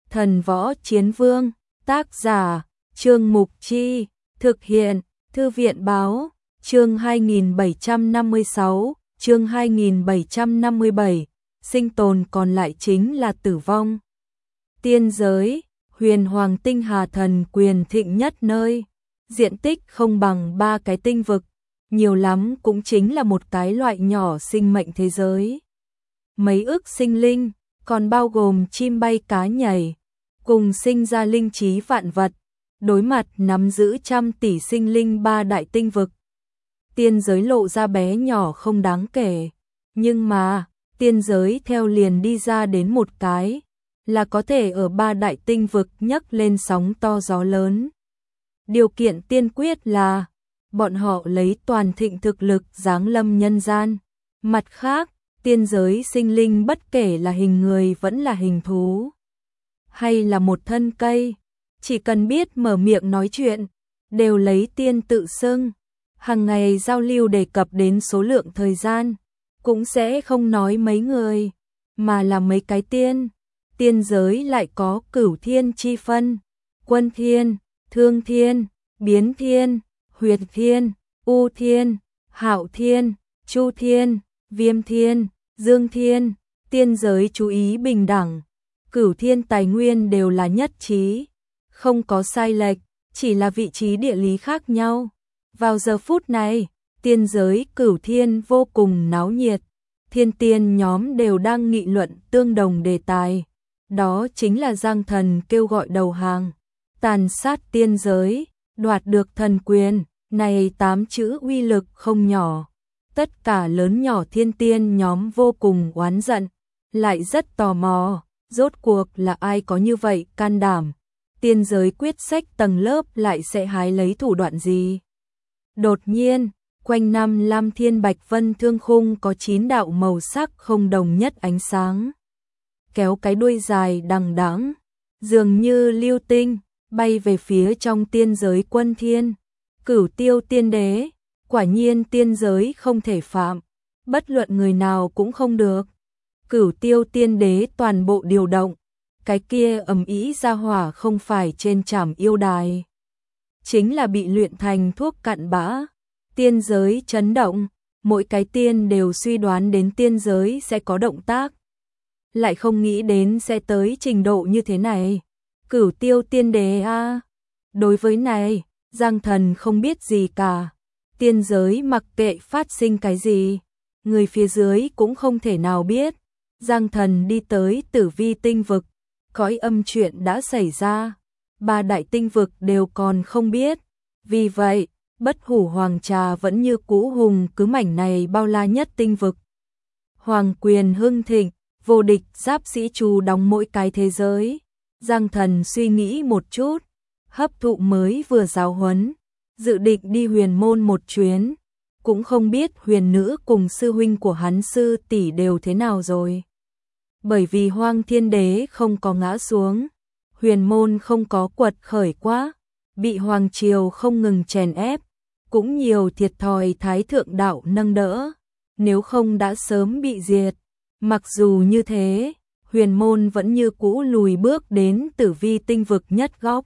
Thần Võ Chiến Vương, tác giả, Trương Mục Chi, thực hiện, Thư viện Báo, chương 2756, chương 2757, sinh tồn còn lại chính là tử vong. Tiên giới, huyền hoàng tinh hà thần quyền thịnh nhất nơi, diện tích không bằng 3 cái tinh vực, nhiều lắm cũng chính là một cái loại nhỏ sinh mệnh thế giới. Mấy ức sinh linh, còn bao gồm chim bay cá nhảy, cùng sinh ra linh trí vạn vật, đối mặt nắm giữ trăm tỷ sinh linh 3 đại tinh vực. Tiên giới lộ ra bé nhỏ không đáng kể, nhưng mà, tiên giới theo liền đi ra đến một cái, là có thể ở 3 đại tinh vực nhấc lên sóng to gió lớn. Điều kiện tiên quyết là, bọn họ lấy toàn thịnh thực lực giáng lâm nhân gian. Mặt khác, tiên giới sinh linh bất kể là hình người vẫn là hình thú, hay là một thân cây, chỉ cần biết mở miệng nói chuyện, đều lấy tiên tự xưng. Hàng ngày giao lưu đề cập đến số lượng thời gian, cũng sẽ không nói mấy người, mà là mấy cái tiên. Tiên giới lại có cửu thiên chi phân, quân thiên, thương thiên, biến thiên, huyệt thiên, u thiên, hạo thiên, chu thiên, viêm thiên, dương thiên. Tiên giới chú ý bình đẳng, cửu thiên tài nguyên đều là nhất trí, không có sai lệch, chỉ là vị trí địa lý khác nhau. Vào giờ phút này, tiên giới cửu thiên vô cùng náo nhiệt, thiên tiên nhóm đều đang nghị luận tương đồng đề tài. Đó chính là Giang Thần kêu gọi đầu hàng, tàn sát tiên giới, đoạt được thần quyền, này 8 chữ uy lực không nhỏ. Tất cả lớn nhỏ thiên tiên nhóm vô cùng oán giận, lại rất tò mò, rốt cuộc là ai có như vậy can đảm, tiên giới quyết sách tầng lớp lại sẽ hái lấy thủ đoạn gì. Đột nhiên, quanh năm Lam Thiên Bạch Vân Thương Khung có 9 đạo màu sắc không đồng nhất ánh sáng, kéo cái đuôi dài đằng đẵng, dường như lưu tinh, bay về phía trong tiên giới quân thiên. Cửu Tiêu Tiên Đế, quả nhiên tiên giới không thể phạm, bất luận người nào cũng không được. Cửu Tiêu Tiên Đế toàn bộ điều động, cái kia ầm ĩ ra hỏa không phải trên trảm yêu đài, chính là bị luyện thành thuốc cặn bã. Tiên giới chấn động, mỗi cái tiên đều suy đoán đến tiên giới sẽ có động tác, lại không nghĩ đến sẽ tới trình độ như thế này. Cửu Tiêu Tiên Đế a, đối với này, Giang Thần không biết gì cả. Tiên giới mặc kệ phát sinh cái gì, người phía dưới cũng không thể nào biết. Giang Thần đi tới Tử Vi tinh vực, cõi âm chuyện đã xảy ra, 3 đại tinh vực đều còn không biết. Vì vậy, Bất Hủ Hoàng Trà vẫn như cũ hùng cứ mảnh này bao la nhất tinh vực. Hoàng quyền hưng thịnh, vô địch giáp sĩ trù đóng mỗi cái thế giới. Giang Thần suy nghĩ một chút, hấp thụ mới vừa giáo huấn, dự định đi huyền môn một chuyến, cũng không biết huyền nữ cùng sư huynh của hắn sư tỷ đều thế nào rồi. Bởi vì Hoang Thiên Đế không có ngã xuống, huyền môn không có quật khởi quá, bị Hoàng Triều không ngừng chèn ép, cũng nhiều thiệt thòi Thái Thượng Đạo nâng đỡ, nếu không đã sớm bị diệt. Mặc dù như thế, huyền môn vẫn như cũ lùi bước đến Tử Vi tinh vực nhất góc.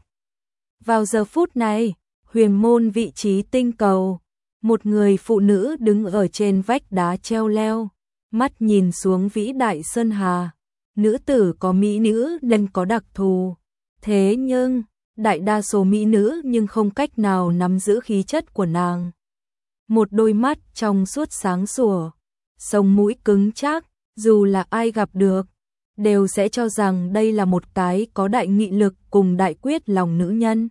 Vào giờ phút này, huyền môn vị trí tinh cầu, một người phụ nữ đứng ở trên vách đá treo leo, mắt nhìn xuống vĩ đại sơn hà. Nữ tử có mỹ nữ nên có đặc thù, thế nhưng đại đa số mỹ nữ nhưng không cách nào nắm giữ khí chất của nàng. Một đôi mắt trong suốt sáng sủa, sống mũi cứng chắc, dù là ai gặp được, đều sẽ cho rằng đây là một cái có đại nghị lực cùng đại quyết lòng nữ nhân.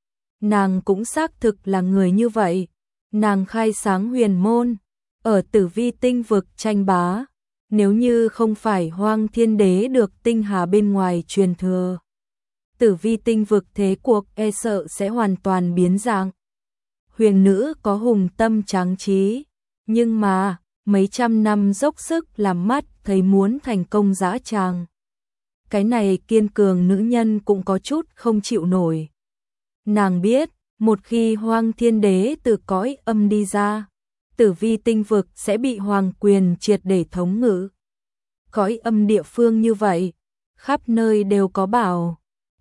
Nàng cũng xác thực là người như vậy. Nàng khai sáng huyền môn, ở Tử Vi tinh vực tranh bá. Nếu như không phải Hoang Thiên Đế được tinh hà bên ngoài truyền thừa, Tử Vi tinh vực thế cuộc e sợ sẽ hoàn toàn biến dạng. Huyền nữ có hùng tâm tráng trí, nhưng mà mấy trăm năm dốc sức làm mắt thấy muốn thành công dã tràng. Cái này kiên cường nữ nhân cũng có chút không chịu nổi. Nàng biết, một khi Hoang Thiên Đế từ cõi âm đi ra, Tử Vi tinh vực sẽ bị hoàng quyền triệt để thống ngự. Cõi âm địa phương như vậy, khắp nơi đều có bảo,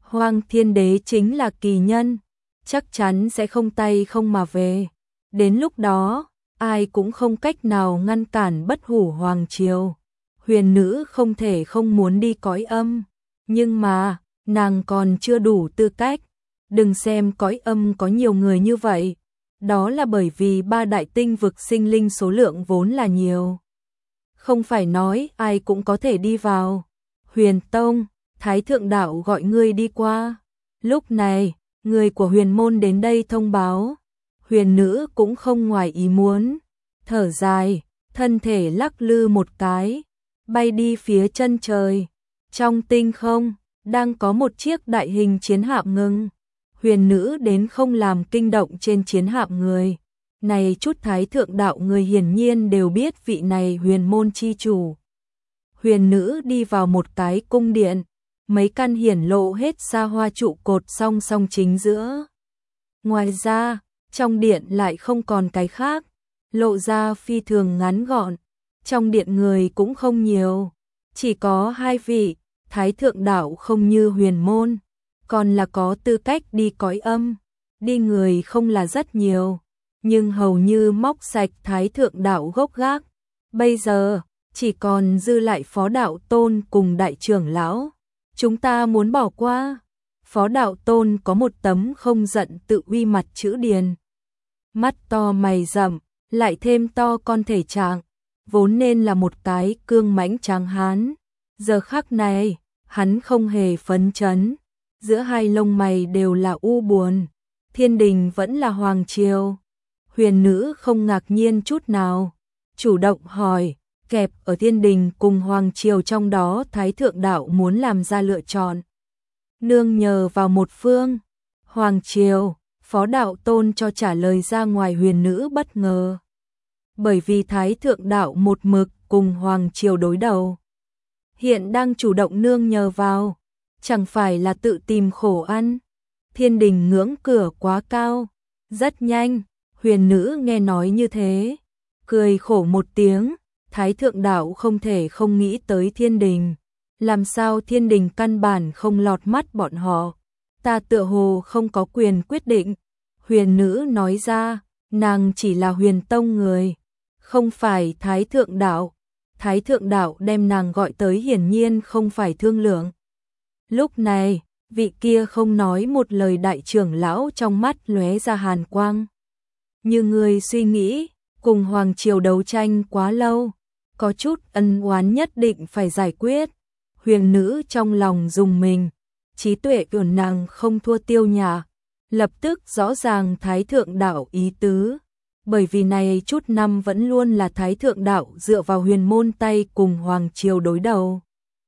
Hoang Thiên Đế chính là kỳ nhân, chắc chắn sẽ không tay không mà về. Đến lúc đó, ai cũng không cách nào ngăn cản Bất Hủ Hoàng Triều. Huyền nữ không thể không muốn đi cõi âm, nhưng mà, nàng còn chưa đủ tư cách. Đừng xem cõi âm có nhiều người như vậy, đó là bởi vì 3 đại tinh vực sinh linh số lượng vốn là nhiều. Không phải nói ai cũng có thể đi vào. Huyền Tông, Thái Thượng Đạo gọi ngươi đi qua. Lúc này, người của huyền môn đến đây thông báo. Huyền nữ cũng không ngoài ý muốn. Thở dài, thân thể lắc lư một cái, bay đi phía chân trời. Trong tinh không, đang có một chiếc đại hình chiến hạm ngừng. Huyền nữ đến không làm kinh động trên chiến hạm người. Này chút Thái Thượng Đạo người hiển nhiên đều biết vị này huyền môn chi chủ. Huyền nữ đi vào một cái cung điện, mấy căn hiển lộ hết xa hoa trụ cột song song chính giữa. Ngoài ra, trong điện lại không còn cái khác, lộ ra phi thường ngắn gọn. Trong điện người cũng không nhiều, chỉ có 2 vị. Thái Thượng Đạo không như huyền môn, còn là có tư cách đi cõi âm. Đi người không là rất nhiều, nhưng hầu như móc sạch Thái Thượng Đạo gốc gác. Bây giờ, chỉ còn dư lại Phó Đạo Tôn cùng Đại trưởng lão. Chúng ta muốn bỏ qua. Phó Đạo Tôn có một tấm không giận tự uy mặt chữ điền. Mắt to mày rậm, lại thêm to con thể trạng, vốn nên là một cái cương mãnh tráng hán. Giờ khắc này, hắn không hề phấn chấn, giữa hai lông mày đều là u buồn. Thiên đình vẫn là hoàng triều. Huyền nữ không ngạc nhiên chút nào, chủ động hỏi, kẹp ở thiên đình cùng hoàng triều trong đó Thái Thượng Đạo muốn làm ra lựa chọn. Nương nhờ vào một phương, hoàng triều. Phó Đạo Tôn cho trả lời ra ngoài huyền nữ bất ngờ. Bởi vì Thái Thượng Đạo một mực cùng hoàng triều đối đầu, hiện đang chủ động nương nhờ vào, chẳng phải là tự tìm khổ ăn. Thiên đình ngưỡng cửa quá cao. Rất nhanh, huyền nữ nghe nói như thế, cười khổ một tiếng. Thái Thượng Đạo không thể không nghĩ tới thiên đình. Làm sao thiên đình căn bản không lọt mắt bọn họ? Ta tựa hồ không có quyền quyết định. Huyền nữ nói ra, nàng chỉ là huyền tông người, không phải Thái Thượng Đạo. Thái Thượng Đạo đem nàng gọi tới hiển nhiên không phải thương lượng. Lúc này, vị kia không nói một lời đại trưởng lão trong mắt lóe ra hàn quang. Như người suy nghĩ, cùng hoàng triều đấu tranh quá lâu, có chút ân oán nhất định phải giải quyết. Huyền nữ trong lòng rùng mình, trí tuệ của nàng không thua Tiêu Nhã, lập tức rõ ràng Thái Thượng Đạo ý tứ. Bởi vì này chút năm vẫn luôn là Thái Thượng Đạo dựa vào huyền môn tay cùng hoàng triều đối đầu.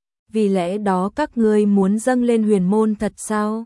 Vì lẽ đó các ngươi muốn dâng lên huyền môn thật sao?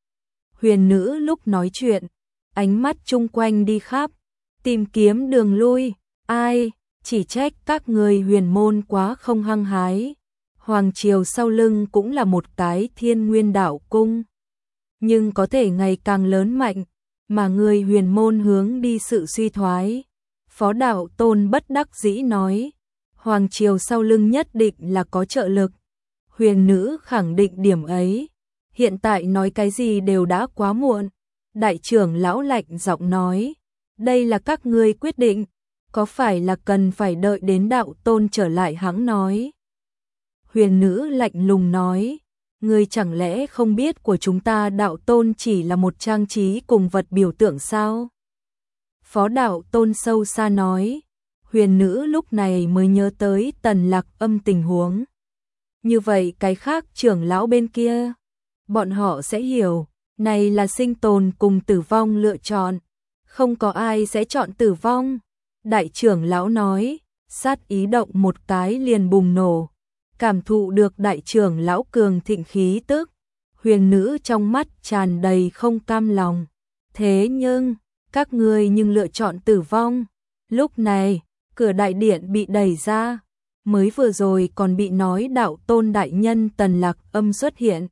Huyền nữ lúc nói chuyện, ánh mắt chung quanh đi khắp, tìm kiếm đường lui. Ai, chỉ trách các ngươi huyền môn quá không hăng hái. Hoàng triều sau lưng cũng là một cái Thiên Nguyên Đạo cung, nhưng có thể ngày càng lớn mạnh, mà người huyền môn hướng đi sự suy thoái. Phó Đạo Tôn bất đắc dĩ nói, hoàng triều sau lưng nhất định là có trợ lực. Huyền nữ khẳng định điểm ấy, hiện tại nói cái gì đều đã quá muộn. Đại trưởng lão lạnh giọng nói, đây là các ngươi quyết định, có phải là cần phải đợi đến Đạo Tôn trở lại hãng nói. Huyền nữ lạnh lùng nói, ngươi chẳng lẽ không biết của chúng ta Đạo Tôn chỉ là một trang trí cùng vật biểu tượng sao? Phó Đạo Tôn sâu xa nói. Huyền nữ lúc này mới nhớ tới Tần Lạc Âm tình huống. Như vậy cái khác trưởng lão bên kia, bọn họ sẽ hiểu, này là sinh tồn cùng tử vong lựa chọn, không có ai sẽ chọn tử vong. Đại trưởng lão nói, sát ý động một cái liền bùng nổ. Cảm thụ được đại trưởng lão cường thịnh khí tức, huyền nữ trong mắt tràn đầy không cam lòng. Thế nhưng, các ngươi nhưng lựa chọn tử vong. Lúc này, cửa đại điện bị đẩy ra, mới vừa rồi còn bị nói Đạo Tôn đại nhân Tần Lạc Âm xuất hiện.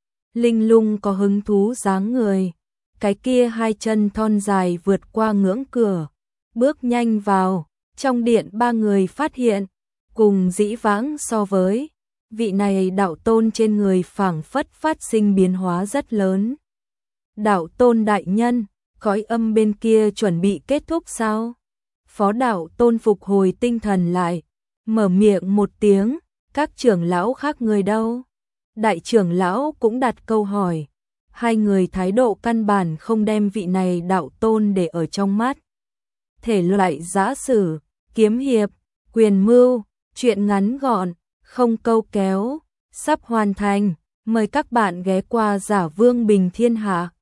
Linh lung có hứng thú dáng người, cái kia hai chân thon dài vượt qua ngưỡng cửa, bước nhanh vào. Trong điện ba người phát hiện, cùng dĩ vãng so với, Vị này đạo tôn trên người phảng phất phát sinh biến hóa rất lớn. Đạo tôn đại nhân, cõi âm bên kia chuẩn bị kết thúc sao? Phó đạo tôn phục hồi tinh thần lại, mở miệng một tiếng, các trưởng lão khác người đâu? Đại trưởng lão cũng đặt câu hỏi. Hai người thái độ căn bản không đem vị này đạo tôn để ở trong mắt. Thể loại giã sử, kiếm hiệp, quyền mưu, truyện ngắn gọn, không câu kéo, sắp hoàn thành. Mời các bạn ghé qua Giả Vương Bình Thiên Hạ.